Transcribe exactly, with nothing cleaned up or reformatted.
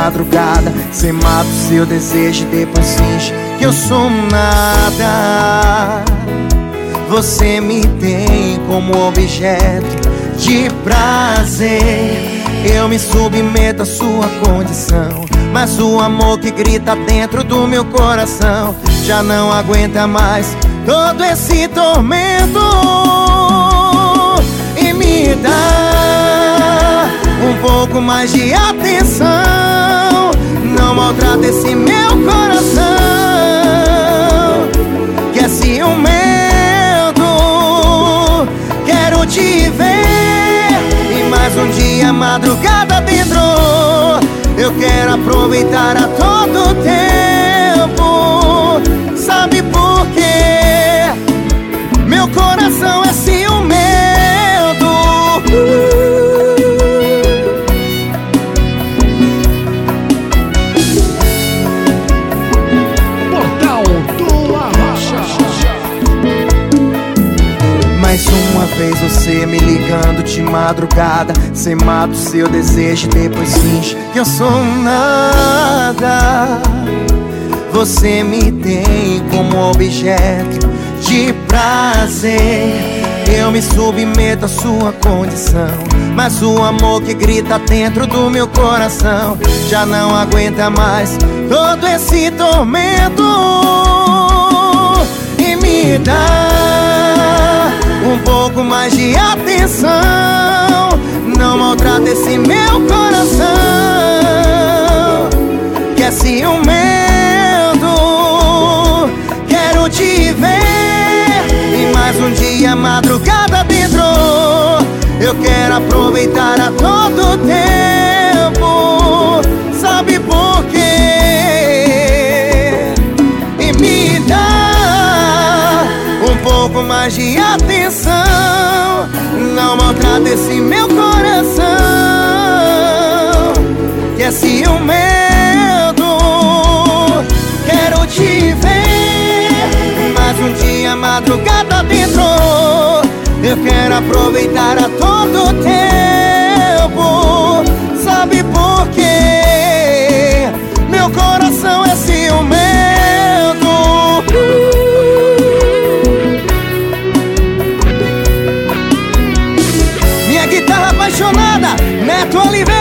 madrugada. Cê mata o seu desejo e depois finge que eu sou um nada. Você me tem como objeto de prazer. Eu me submeto à sua condição, mas o amor que grita dentro do meu coração já não aguenta mais todo esse tormento. E me dá um pouco mais de atenção. Não maltrata esse meu coração, que é ciumento. Quero te ver e mais um dia madrugada dentro. Eu quero aproveitar a todo tempo. Sabe por quê? Meu coração é ciumento. Portal do Arrocha. Mais uma vez você me ligando de madrugada. Cê mata o seu desejo e depois finge que eu sou um nada. Você me tem como objeto de prazer. Eu me submeto à sua condição, mas o amor que grita dentro do meu coração já não aguenta mais todo esse tormento. E me dá um pouco mais de atenção. Não maltrata esse meu coração, que é ciumento. Quero te ver e mais um dia madrugada dentro. Eu quero aproveitar a todo tempo. Sabe por quê? E me dá um pouco mais de atenção. Não maltrata esse meu coração, que é ciumento. Quero te ver mais um dia madrugada dentro. Eu quero aproveitar a todo tempo. Sabe por quê? Meu coração é ciumento. Minha guitarra apaixonada, Neto Oliveira.